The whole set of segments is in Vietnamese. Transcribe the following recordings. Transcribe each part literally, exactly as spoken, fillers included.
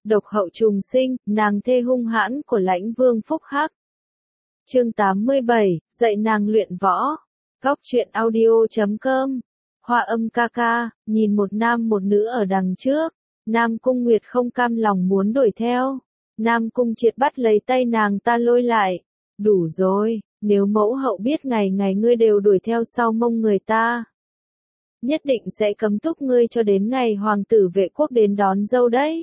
độc hậu trùng sinh, nàng thê hung hãn của lãnh vương Phúc Hắc. Chương tám mươi bảy, dạy nàng luyện võ. Góc truyện audio chấm com. Hoa âm ca ca, nhìn một nam một nữ ở đằng trước. Nam Cung Nguyệt không cam lòng muốn đuổi theo. Nam Cung Triệt bắt lấy tay nàng ta lôi lại. Đủ rồi, nếu mẫu hậu biết ngày ngày ngươi đều đuổi theo sau mông người ta, nhất định sẽ cấm túc ngươi cho đến ngày hoàng tử vệ quốc đến đón dâu đấy.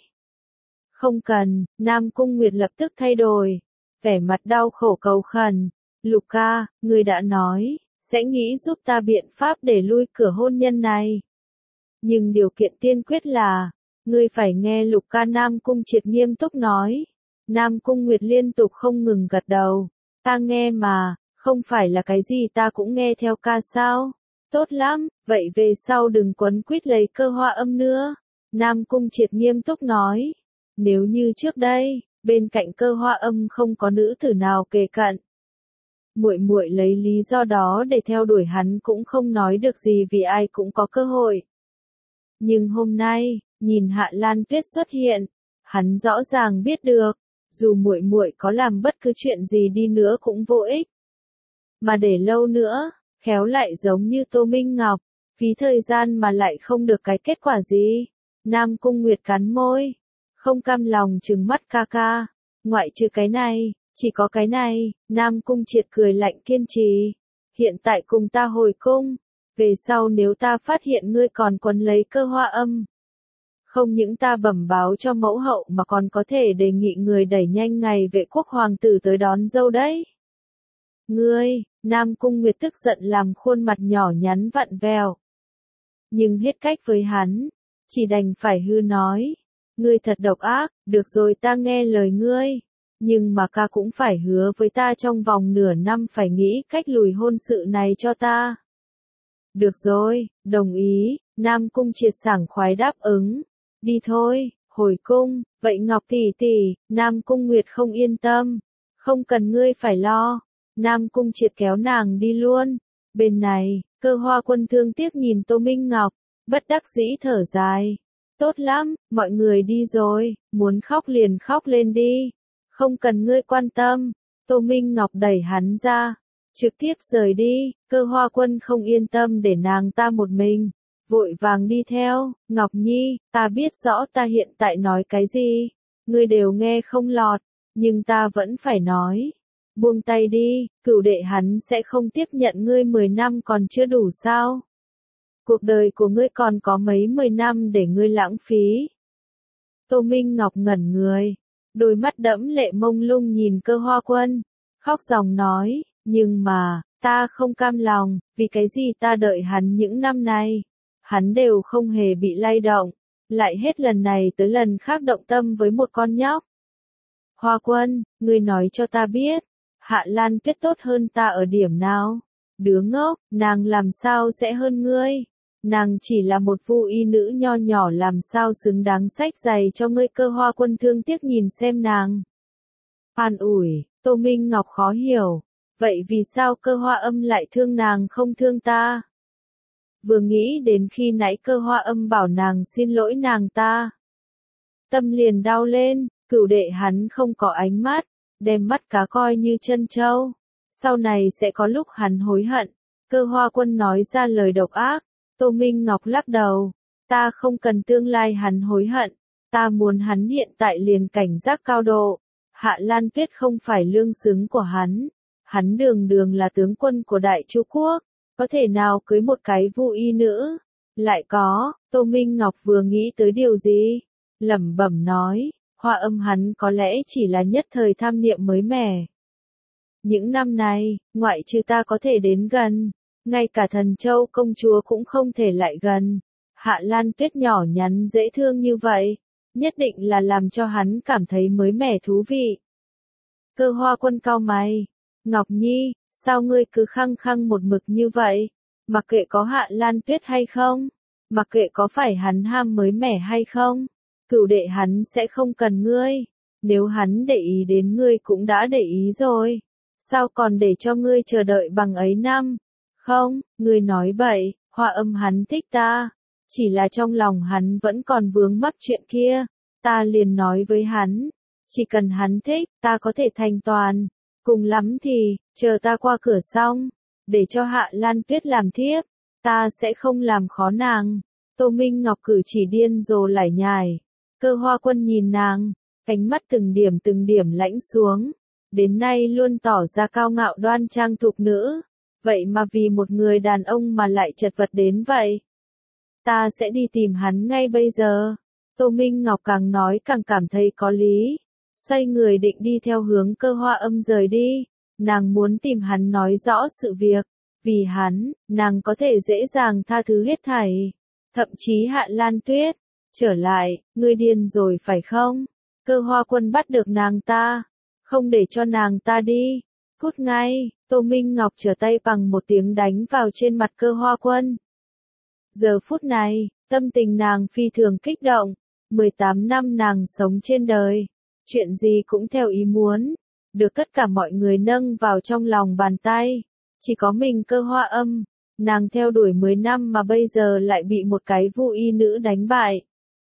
Không cần, Nam Cung Nguyệt lập tức thay đổi. Vẻ mặt đau khổ cầu khẩn. Lục ca, ngươi đã nói, sẽ nghĩ giúp ta biện pháp để lui cửa hôn nhân này. Nhưng điều kiện tiên quyết là, ngươi phải nghe Lục ca. Nam Cung Triệt nghiêm túc nói. Nam Cung Nguyệt liên tục không ngừng gật đầu. Ta nghe mà, không phải là cái gì ta cũng nghe theo ca sao? Tốt lắm, vậy về sau đừng quấn quýt lấy Cơ Hoa Âm nữa. Nam Cung Triệt nghiêm túc nói. Nếu như trước đây, bên cạnh Cơ Hoa Âm không có nữ tử nào kề cận, muội muội lấy lý do đó để theo đuổi hắn cũng không nói được gì vì ai cũng có cơ hội. Nhưng hôm nay, nhìn Hạ Lan Tuyết xuất hiện, hắn rõ ràng biết được, dù muội muội có làm bất cứ chuyện gì đi nữa cũng vô ích. Mà để lâu nữa, khéo lại giống như Tô Minh Ngọc, phí thời gian mà lại không được cái kết quả gì. Nam Cung Nguyệt cắn môi, không cam lòng trừng mắt ca ca. Ngoại trừ cái này, chỉ có cái này. Nam Cung Triệt cười lạnh kiên trì. Hiện tại cùng ta hồi cung. Về sau nếu ta phát hiện ngươi còn quấn lấy Cơ Hoa Âm, không những ta bẩm báo cho mẫu hậu mà còn có thể đề nghị người đẩy nhanh ngày vệ quốc hoàng tử tới đón dâu đấy. Ngươi, Nam Cung Nguyệt tức giận làm khuôn mặt nhỏ nhắn vặn vẹo. Nhưng hết cách với hắn, chỉ đành phải hư nói. Ngươi thật độc ác, được rồi ta nghe lời ngươi. Nhưng mà ca cũng phải hứa với ta trong vòng nửa năm phải nghĩ cách lùi hôn sự này cho ta. Được rồi, đồng ý. Nam Cung Triệt sảng khoái đáp ứng. Đi thôi, hồi cung. Vậy Ngọc tỷ tỷ, Nam Cung Nguyệt không yên tâm. Không cần ngươi phải lo. Nam Cung Triệt kéo nàng đi luôn. Bên này, Cơ Hoa Quân thương tiếc nhìn Tô Minh Ngọc, bất đắc dĩ thở dài. Tốt lắm, mọi người đi rồi, muốn khóc liền khóc lên đi. Không cần ngươi quan tâm. Tô Minh Ngọc đẩy hắn ra, trực tiếp rời đi. Cơ Hoa Quân không yên tâm để nàng ta một mình, vội vàng đi theo. Ngọc Nhi, ta biết rõ ta hiện tại nói cái gì, ngươi đều nghe không lọt, nhưng ta vẫn phải nói. Buông tay đi, cửu đệ hắn sẽ không tiếp nhận ngươi mười năm còn chưa đủ sao? Cuộc đời của ngươi còn có mấy mười năm để ngươi lãng phí. Tô Minh Ngọc ngẩn người, đôi mắt đẫm lệ mông lung nhìn Cơ Hoa Quân, khóc ròng nói, nhưng mà, ta không cam lòng, vì cái gì ta đợi hắn những năm nay, hắn đều không hề bị lay động, lại hết lần này tới lần khác động tâm với một con nhóc. Hoa Quân, ngươi nói cho ta biết, Hạ Lan Tuyết tốt hơn ta ở điểm nào? Đứa ngốc, nàng làm sao sẽ hơn ngươi? Nàng chỉ là một vu y nữ nho nhỏ làm sao xứng đáng xách giày cho ngươi. Cơ Hoa Quân thương tiếc nhìn xem nàng. An ủi, Tô Minh Ngọc khó hiểu. Vậy vì sao Cơ Hoa Âm lại thương nàng không thương ta? Vừa nghĩ đến khi nãy Cơ Hoa Âm bảo nàng xin lỗi nàng ta, tâm liền đau lên. Cửu đệ hắn không có ánh mắt, đem mắt cá coi như chân trâu. Sau này sẽ có lúc hắn hối hận. Cơ Hoa Quân nói ra lời độc ác. Tô Minh Ngọc lắc đầu. Ta không cần tương lai hắn hối hận. Ta muốn hắn hiện tại liền cảnh giác cao độ. Hạ Lan Tuyết không phải lương xứng của hắn. Hắn đường đường là tướng quân của Đại Chu Quốc. Có thể nào cưới một cái vu y nữ? Lại có, Tô Minh Ngọc vừa nghĩ tới điều gì? Lẩm bẩm nói. Hoa Âm hắn có lẽ chỉ là nhất thời tham niệm mới mẻ. Những năm này, ngoại trừ ta có thể đến gần, ngay cả Thần Châu công chúa cũng không thể lại gần. Hạ Lan Tuyết nhỏ nhắn dễ thương như vậy, nhất định là làm cho hắn cảm thấy mới mẻ thú vị. Cơ Hoa Quân cau mày. Ngọc Nhi, sao ngươi cứ khăng khăng một mực như vậy? Mặc kệ có Hạ Lan Tuyết hay không, mặc kệ có phải hắn ham mới mẻ hay không, cửu đệ hắn sẽ không cần ngươi. Nếu hắn để ý đến ngươi cũng đã để ý rồi, sao còn để cho ngươi chờ đợi bằng ấy năm? Không, ngươi nói bậy, Hoa Âm hắn thích ta, chỉ là trong lòng hắn vẫn còn vướng mắc chuyện kia. Ta liền nói với hắn, chỉ cần hắn thích, ta có thể thành toàn. Cùng lắm thì, chờ ta qua cửa xong, để cho Hạ Lan Tuyết làm thiếp, ta sẽ không làm khó nàng. Tô Minh Ngọc cử chỉ điên rồ lải nhải. Cơ Hoa Quân nhìn nàng, ánh mắt từng điểm từng điểm lãnh xuống. Đến nay luôn tỏ ra cao ngạo đoan trang thục nữ. Vậy mà vì một người đàn ông mà lại chật vật đến vậy. Ta sẽ đi tìm hắn ngay bây giờ. Tô Minh Ngọc càng nói càng cảm thấy có lý. Xoay người định đi theo hướng Cơ Hoa Âm rời đi. Nàng muốn tìm hắn nói rõ sự việc. Vì hắn, nàng có thể dễ dàng tha thứ hết thảy. Thậm chí Hạ Lan Tuyết. Trở lại, ngươi điên rồi phải không? Cơ Hoa Quân bắt được nàng ta. Không để cho nàng ta đi. Cút ngay. Tô Minh Ngọc trở tay bằng một tiếng đánh vào trên mặt Cơ Hoa Quân. Giờ phút này, tâm tình nàng phi thường kích động. mười tám năm nàng sống trên đời. Chuyện gì cũng theo ý muốn. Được tất cả mọi người nâng vào trong lòng bàn tay. Chỉ có mình Cơ Hoa Âm. Nàng theo đuổi mười năm mà bây giờ lại bị một cái vu y nữ đánh bại.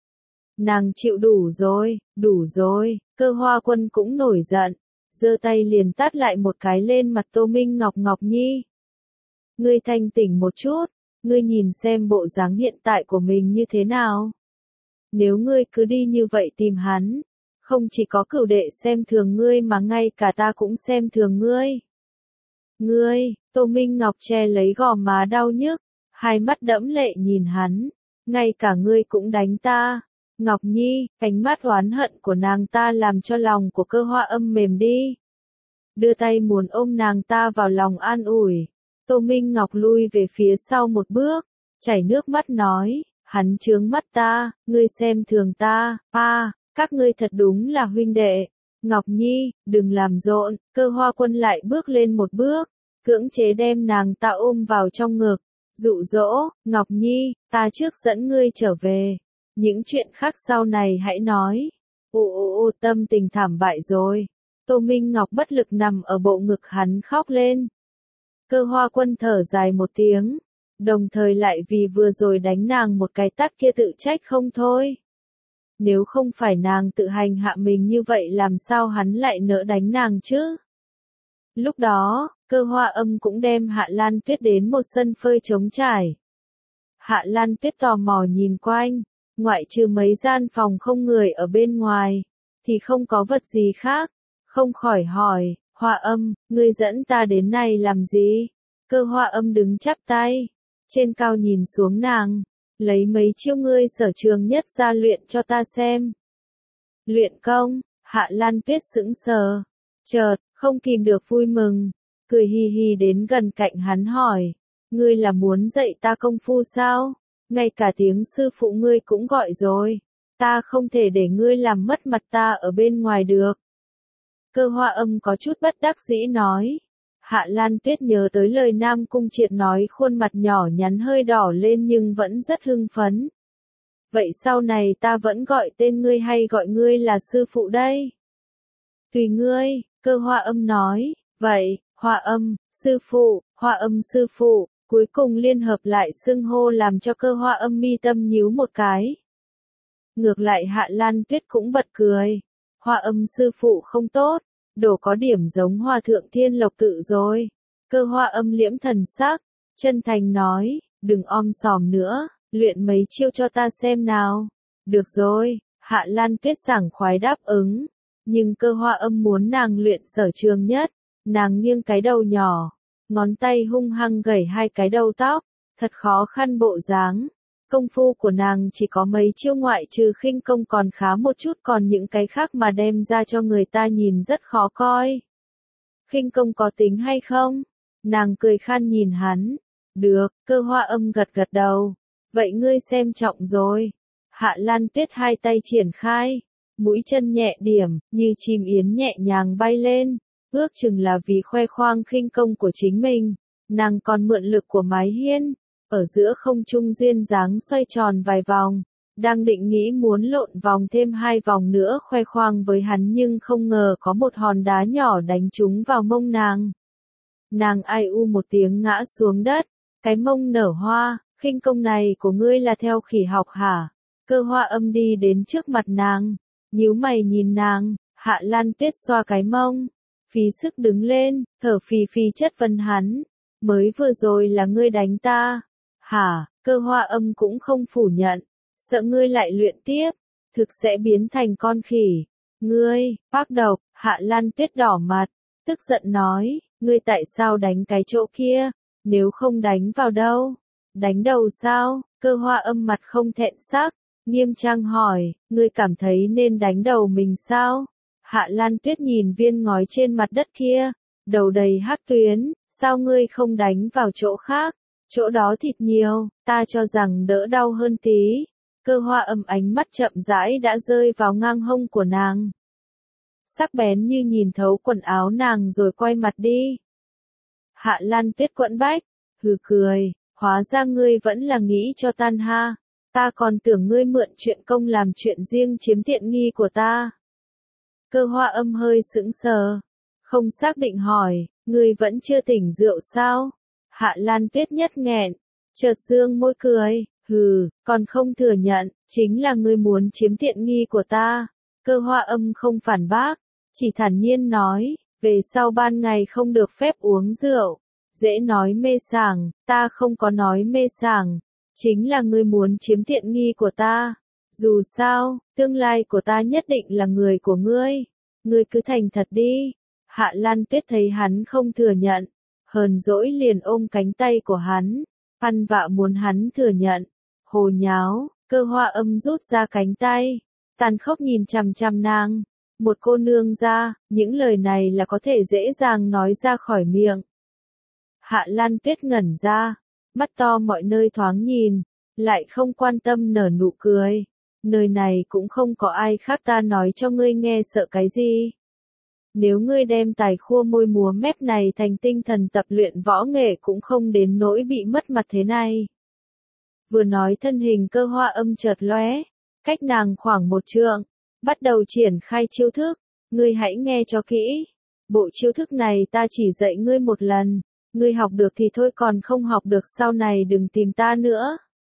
Nàng chịu đủ rồi, đủ rồi. Cơ Hoa Quân cũng nổi giận. Giơ tay liền tát lại một cái lên mặt Tô Minh Ngọc. Ngọc Nhi. Ngươi thanh tỉnh một chút. Ngươi nhìn xem bộ dáng hiện tại của mình như thế nào. Nếu ngươi cứ đi như vậy tìm hắn. Không chỉ có cửu đệ xem thường ngươi mà ngay cả ta cũng xem thường ngươi. Ngươi, Tô Minh Ngọc che lấy gò má đau nhức. Hai mắt đẫm lệ nhìn hắn. Ngay cả ngươi cũng đánh ta. Ngọc Nhi, ánh mắt oán hận của nàng ta làm cho lòng của Cơ Hoa Âm mềm đi. Đưa tay muốn ôm nàng ta vào lòng an ủi. Tô Minh Ngọc lui về phía sau một bước, chảy nước mắt nói, hắn chướng mắt ta, ngươi xem thường ta, a, các ngươi thật đúng là huynh đệ. Ngọc Nhi, đừng làm rộn. Cơ Hoa Quân lại bước lên một bước, cưỡng chế đem nàng ta ôm vào trong ngực, dụ dỗ, Ngọc Nhi, ta trước dẫn ngươi trở về. Những chuyện khác sau này hãy nói. Ô ô ô, tâm tình thảm bại rồi. Tô Minh Ngọc bất lực nằm ở bộ ngực hắn khóc lên. Cơ Hoa Quân thở dài một tiếng, đồng thời lại vì vừa rồi đánh nàng một cái tát kia tự trách không thôi. Nếu không phải nàng tự hành hạ mình như vậy làm sao hắn lại nỡ đánh nàng chứ? Lúc đó, Cơ Hoa Âm cũng đem Hạ Lan Tuyết đến một sân phơi trống trải. Hạ Lan Tuyết tò mò nhìn quanh. Ngoại trừ mấy gian phòng không người ở bên ngoài, thì không có vật gì khác, không khỏi hỏi, Hoa Âm, ngươi dẫn ta đến này làm gì? Cơ Hoa Âm đứng chắp tay, trên cao nhìn xuống nàng, lấy mấy chiêu ngươi sở trường nhất ra luyện cho ta xem. Luyện công, Hạ Lan Tuyết sững sờ, chợt, không kìm được vui mừng, cười hi hi đến gần cạnh hắn hỏi, ngươi là muốn dạy ta công phu sao? Ngay cả tiếng sư phụ ngươi cũng gọi rồi. Ta không thể để ngươi làm mất mặt ta ở bên ngoài được. Cơ Hoa Âm có chút bất đắc dĩ nói. Hạ Lan Tuyết nhớ tới lời Nam Cung Triệt nói, khuôn mặt nhỏ nhắn hơi đỏ lên nhưng vẫn rất hưng phấn. Vậy sau này ta vẫn gọi tên ngươi hay gọi ngươi là sư phụ đây? Tùy ngươi, Cơ Hoa Âm nói. Vậy, Hoa Âm, sư phụ, Hoa Âm sư phụ. Cuối cùng liên hợp lại xưng hô làm cho Cơ Hoa Âm mi tâm nhíu một cái. Ngược lại Hạ Lan Tuyết cũng bật cười. Hoa Âm sư phụ không tốt, đổ có điểm giống Hòa thượng Thiên Lộc Tự rồi. Cơ Hoa Âm liễm thần sắc, chân thành nói, đừng om sòm nữa, luyện mấy chiêu cho ta xem nào. Được rồi, Hạ Lan Tuyết sảng khoái đáp ứng. Nhưng Cơ Hoa Âm muốn nàng luyện sở trường nhất, nàng nghiêng cái đầu nhỏ. Ngón tay hung hăng gẩy hai cái đầu tóc, thật khó khăn bộ dáng. Công phu của nàng chỉ có mấy chiêu ngoại trừ khinh công còn khá một chút, còn những cái khác mà đem ra cho người ta nhìn rất khó coi. Khinh công có tính hay không? Nàng cười khan nhìn hắn. Được, Cơ Hoa Âm gật gật đầu. Vậy ngươi xem trọng rồi. Hạ Lan Tuyết hai tay triển khai, mũi chân nhẹ điểm, như chim yến nhẹ nhàng bay lên. Ước chừng là vì khoe khoang khinh công của chính mình, nàng còn mượn lực của mái hiên, ở giữa không trung duyên dáng xoay tròn vài vòng, đang định nghĩ muốn lộn vòng thêm hai vòng nữa khoe khoang với hắn nhưng không ngờ có một hòn đá nhỏ đánh trúng vào mông nàng. Nàng ai u một tiếng ngã xuống đất, cái mông nở hoa, khinh công này của ngươi là theo khỉ học hả? Cơ Hoa Âm đi đến trước mặt nàng, nhíu mày nhìn nàng, Hạ Lan Tuyết xoa cái mông, phí sức đứng lên, thở phì phì chất vấn hắn, mới vừa rồi là ngươi đánh ta. Hả, Cơ Hoa Âm cũng không phủ nhận, sợ ngươi lại luyện tiếp, thực sẽ biến thành con khỉ. Ngươi, bác độc, Hạ Lan Tuyết đỏ mặt, tức giận nói, ngươi tại sao đánh cái chỗ kia, nếu không đánh vào đâu? Đánh đầu sao? Cơ Hoa Âm mặt không thẹn sắc, nghiêm trang hỏi, ngươi cảm thấy nên đánh đầu mình sao? Hạ Lan Tuyết nhìn viên ngói trên mặt đất kia, đầu đầy hắc tuyến, sao ngươi không đánh vào chỗ khác? Chỗ đó thịt nhiều, ta cho rằng đỡ đau hơn tí. Cơ Hoa Âm ánh mắt chậm rãi đã rơi vào ngang hông của nàng. Sắc bén như nhìn thấu quần áo nàng rồi quay mặt đi. Hạ Lan Tuyết quẫn bách, hừ cười, hóa ra ngươi vẫn là nghĩ cho tan ha. Ta còn tưởng ngươi mượn chuyện công làm chuyện riêng chiếm tiện nghi của ta. Cơ Hoa Âm hơi sững sờ, không xác định hỏi, ngươi vẫn chưa tỉnh rượu sao? Hạ Lan Tuyết nhất nghẹn, chợt dương môi cười, hừ, còn không thừa nhận, chính là ngươi muốn chiếm tiện nghi của ta. Cơ Hoa Âm không phản bác, chỉ thản nhiên nói, về sau ban ngày không được phép uống rượu. Dễ nói mê sảng, ta không có nói mê sảng, chính là ngươi muốn chiếm tiện nghi của ta. Dù sao, tương lai của ta nhất định là người của ngươi. Ngươi cứ thành thật đi. Hạ Lan Tuyết thấy hắn không thừa nhận, hờn dỗi liền ôm cánh tay của hắn, ăn vạ muốn hắn thừa nhận. Hồ nháo, Cơ Hoa Âm rút ra cánh tay, tàn khốc nhìn chằm chằm nàng. Một cô nương ra, những lời này là có thể dễ dàng nói ra khỏi miệng. Hạ Lan Tuyết ngẩn ra, mắt to mọi nơi thoáng nhìn, lại không quan tâm nở nụ cười. Nơi này cũng không có ai khác, ta nói cho ngươi nghe sợ cái gì. Nếu ngươi đem tài khua môi múa mép này thành tinh thần tập luyện võ nghệ cũng không đến nỗi bị mất mặt thế này. Vừa nói thân hình Cơ Hoa Âm chợt lóe, cách nàng khoảng một trượng, bắt đầu triển khai chiêu thức. Ngươi hãy nghe cho kỹ. Bộ chiêu thức này ta chỉ dạy ngươi một lần. Ngươi học được thì thôi, còn không học được sau này đừng tìm ta nữa.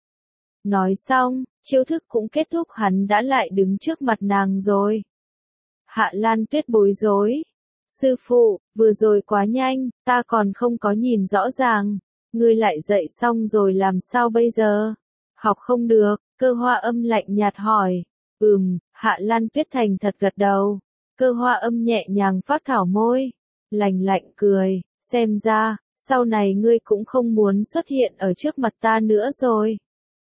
Nói xong, chiêu thức cũng kết thúc, hắn đã lại đứng trước mặt nàng rồi. Hạ Lan Tuyết bối rối. Sư phụ, vừa rồi quá nhanh, ta còn không có nhìn rõ ràng. Ngươi lại dạy xong rồi làm sao bây giờ? Học không được, Cơ Hoa Âm lạnh nhạt hỏi. Ừm, Hạ Lan Tuyết thành thật gật đầu. Cơ Hoa Âm nhẹ nhàng phác thảo môi, lạnh lạnh cười, xem ra, sau này ngươi cũng không muốn xuất hiện ở trước mặt ta nữa rồi.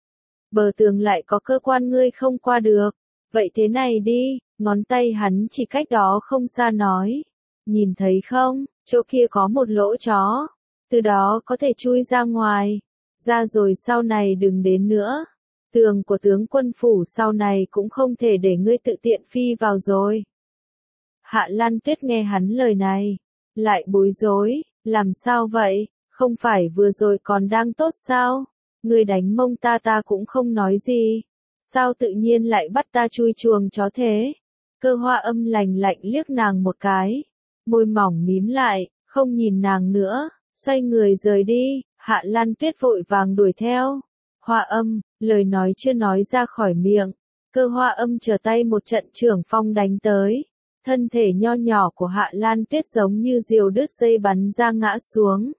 Bờ tường lại có cơ quan ngươi không qua được. Vậy thế này đi, ngón tay hắn chỉ cách đó không xa nói. Nhìn thấy không, chỗ kia có một lỗ chó. Từ đó có thể chui ra ngoài. Ra rồi sau này đừng đến nữa. Tường của tướng quân phủ sau này cũng không thể để ngươi tự tiện phi vào rồi. Hạ Lan Tuyết nghe hắn lời này, lại bối rối, làm sao vậy, không phải vừa rồi còn đang tốt sao? Ngươi đánh mông ta ta cũng không nói gì. Sao tự nhiên lại bắt ta chui chuồng chó thế? Cơ Hoa Âm lạnh lạnh liếc nàng một cái, môi mỏng mím lại, không nhìn nàng nữa, xoay người rời đi. Hạ Lan Tuyết vội vàng đuổi theo. Hoa Âm, lời nói chưa nói ra khỏi miệng, Cơ Hoa Âm trở tay một trận trưởng phong đánh tới. Thân thể nho nhỏ của Hạ Lan Tuyết giống như diều đứt dây bắn ra ngã xuống.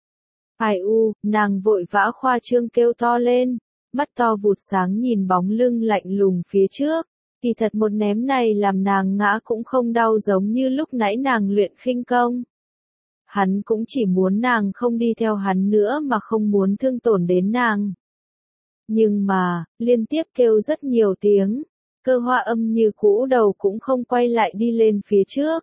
Ai u, nàng vội vã khoa trương kêu to lên, mắt to vụt sáng nhìn bóng lưng lạnh lùng phía trước. Kỳ thật một ném này làm nàng ngã cũng không đau giống như lúc nãy nàng luyện khinh công. Hắn cũng chỉ muốn nàng không đi theo hắn nữa mà không muốn thương tổn đến nàng. Nhưng mà, liên tiếp kêu rất nhiều tiếng, Cơ Hoa Âm như cũ đầu cũng không quay lại đi lên phía trước.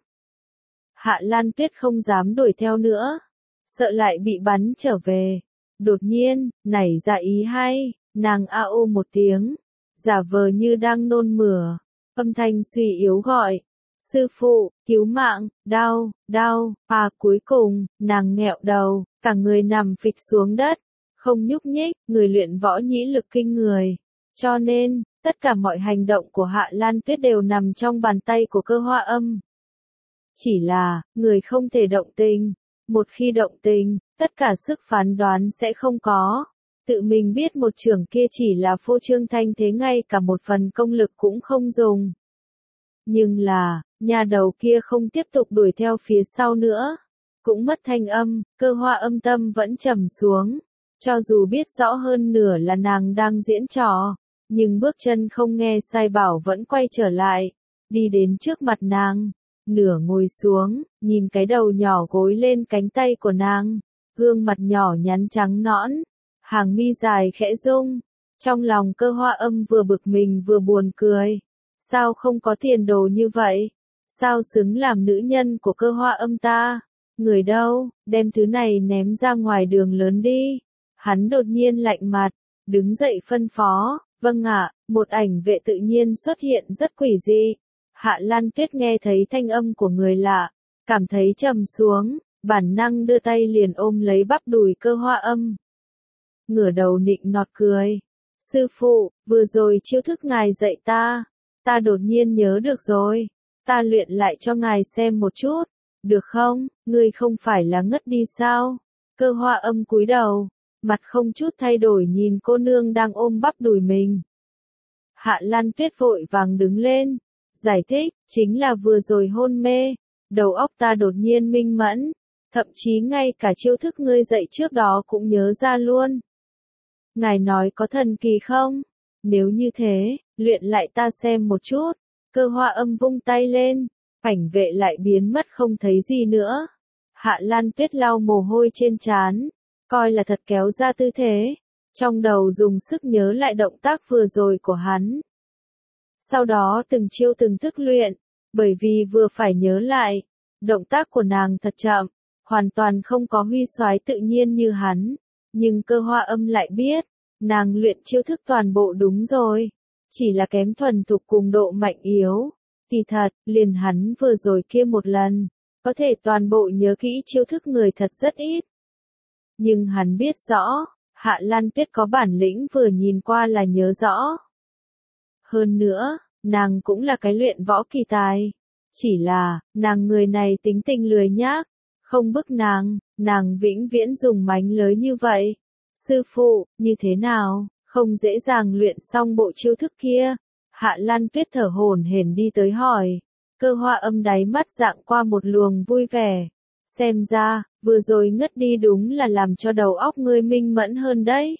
Hạ Lan Tuyết không dám đuổi theo nữa, sợ lại bị bắn trở về. Đột nhiên, nảy ra ý hay, nàng a ô một tiếng, giả vờ như đang nôn mửa, âm thanh suy yếu gọi. Sư phụ, cứu mạng, đau, đau, à cuối cùng, nàng nghẹo đầu, cả người nằm phịch xuống đất, không nhúc nhích, người luyện võ nhĩ lực kinh người. Cho nên, tất cả mọi hành động của Hạ Lan Tuyết đều nằm trong bàn tay của Cơ Hoa Âm. Chỉ là, người không thể động tình. Một khi động tình, tất cả sức phán đoán sẽ không có. Tự mình biết một trưởng kia chỉ là phô trương thanh thế, ngay cả một phần công lực cũng không dùng. Nhưng là, nhà đầu kia không tiếp tục đuổi theo phía sau nữa. Cũng mất thanh âm, Cơ Hoa Âm tâm vẫn trầm xuống. Cho dù biết rõ hơn nửa là nàng đang diễn trò, nhưng bước chân không nghe sai bảo vẫn quay trở lại, đi đến trước mặt nàng, nửa ngồi xuống, nhìn cái đầu nhỏ gối lên cánh tay của nàng, gương mặt nhỏ nhắn trắng nõn, hàng mi dài khẽ rung. Trong lòng Cơ Hoa Âm vừa bực mình vừa buồn cười. Sao không có tiền đồ như vậy? Sao xứng làm nữ nhân của Cơ Hoa Âm ta? Người đâu, đem thứ này ném ra ngoài đường lớn đi. Hắn đột nhiên lạnh mặt, đứng dậy phân phó, vâng ạ, một ảnh vệ tự nhiên xuất hiện rất quỷ dị. Hạ Lan Tuyết nghe thấy thanh âm của người lạ, cảm thấy trầm xuống, bản năng đưa tay liền ôm lấy bắp đùi Cơ Hoa Âm. Ngửa đầu nịnh nọt cười. Sư phụ, vừa rồi chiêu thức ngài dạy ta, ta đột nhiên nhớ được rồi, ta luyện lại cho ngài xem một chút, được không, ngươi không phải là ngất đi sao? Cơ Hoa Âm cúi đầu, mặt không chút thay đổi nhìn cô nương đang ôm bắp đùi mình. Hạ Lan Tuyết vội vàng đứng lên, giải thích, chính là vừa rồi hôn mê, đầu óc ta đột nhiên minh mẫn, thậm chí ngay cả chiêu thức ngươi dạy trước đó cũng nhớ ra luôn. Ngài nói có thần kỳ không? Nếu như thế, luyện lại ta xem một chút. Cơ Hoa Âm vung tay lên, ảnh vệ lại biến mất không thấy gì nữa. Hạ Lan Tuyết lau mồ hôi trên trán, coi là thật kéo ra tư thế, trong đầu dùng sức nhớ lại động tác vừa rồi của hắn. Sau đó từng chiêu từng thức luyện, bởi vì vừa phải nhớ lại, động tác của nàng thật chậm, hoàn toàn không có huy soái tự nhiên như hắn. Nhưng Cơ Hoa Âm lại biết, nàng luyện chiêu thức toàn bộ đúng rồi, chỉ là kém thuần thục cùng độ mạnh yếu. Kỳ thật, liền hắn vừa rồi kia một lần, có thể toàn bộ nhớ kỹ chiêu thức người thật rất ít. Nhưng hắn biết rõ, Hạ Lan Tuyết có bản lĩnh vừa nhìn qua là nhớ rõ. Hơn nữa, nàng cũng là cái luyện võ kỳ tài. Chỉ là, nàng người này tính tình lười nhác, không bức nàng, nàng vĩnh viễn dùng mánh lới như vậy. Sư phụ, như thế nào, không dễ dàng luyện xong bộ chiêu thức kia. Hạ Lan Tuyết thở hổn hển đi tới hỏi. Cơ Hoa Âm đáy mắt dạng qua một luồng vui vẻ. Xem ra, vừa rồi ngất đi đúng là làm cho đầu óc ngươi minh mẫn hơn đấy.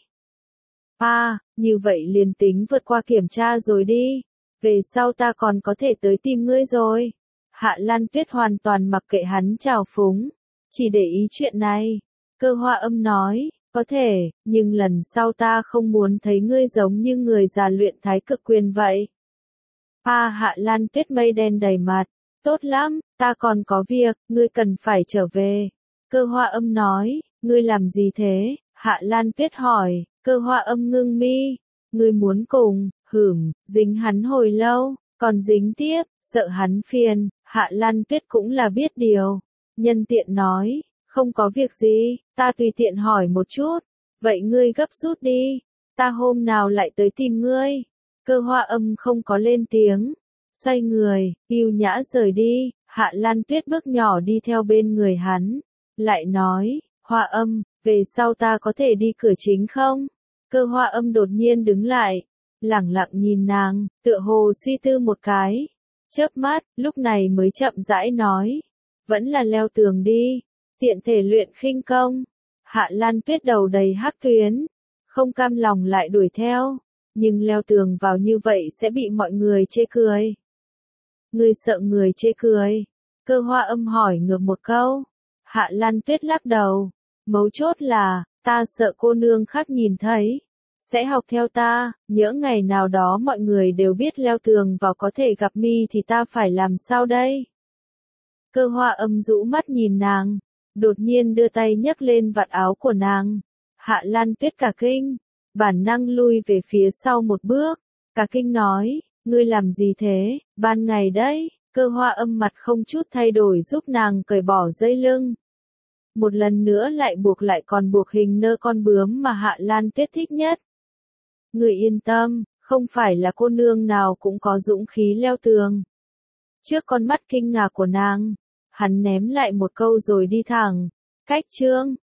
À, như vậy liền tính vượt qua kiểm tra rồi đi. Về sau ta còn có thể tới tìm ngươi rồi. Hạ Lan Tuyết hoàn toàn mặc kệ hắn trào phúng, chỉ để ý chuyện này. Cơ Hoa Âm nói, có thể, nhưng lần sau ta không muốn thấy ngươi giống như người già luyện thái cực quyền vậy. À, Hạ Lan Tuyết mây đen đầy mặt, tốt lắm, ta còn có việc, ngươi cần phải trở về. Cơ Hoa Âm nói, ngươi làm gì thế? Hạ Lan Tuyết hỏi. Cơ Hoa Âm ngưng mi, ngươi muốn cùng, hửm, dính hắn hồi lâu, còn dính tiếp, sợ hắn phiền. Hạ Lan Tuyết cũng là biết điều, nhân tiện nói, không có việc gì, ta tùy tiện hỏi một chút, vậy ngươi gấp rút đi, ta hôm nào lại tới tìm ngươi. Cơ Hoa Âm không có lên tiếng, xoay người, yêu nhã rời đi. Hạ Lan Tuyết bước nhỏ đi theo bên người hắn, lại nói, Hoa Âm, về sau ta có thể đi cửa chính không? Cơ Hoa Âm đột nhiên đứng lại, lẳng lặng nhìn nàng, tựa hồ suy tư một cái, chớp mắt, lúc này mới chậm rãi nói, vẫn là leo tường đi, tiện thể luyện khinh công. Hạ Lan Tuyết đầu đầy hắc tuyến, không cam lòng lại đuổi theo, nhưng leo tường vào như vậy sẽ bị mọi người chê cười. Ngươi sợ người chê cười? Cơ Hoa Âm hỏi ngược một câu. Hạ Lan Tuyết lắc đầu, mấu chốt là, ta sợ cô nương khác nhìn thấy, sẽ học theo ta, nhỡ ngày nào đó mọi người đều biết leo tường vào có thể gặp mi thì ta phải làm sao đây? Cơ Hoa Âm rũ mắt nhìn nàng, đột nhiên đưa tay nhấc lên vạt áo của nàng. Hạ Lan Tuyết cả kinh, bản năng lui về phía sau một bước, cả kinh nói, ngươi làm gì thế, ban ngày đấy. Cơ Hoa Âm mặt không chút thay đổi giúp nàng cởi bỏ dây lưng. Một lần nữa lại buộc lại còn buộc hình nơ con bướm mà Hạ Lan Tuyết thích nhất. Người yên tâm, không phải là cô nương nào cũng có dũng khí leo tường. Trước con mắt kinh ngạc của nàng, hắn ném lại một câu rồi đi thẳng. Cách chương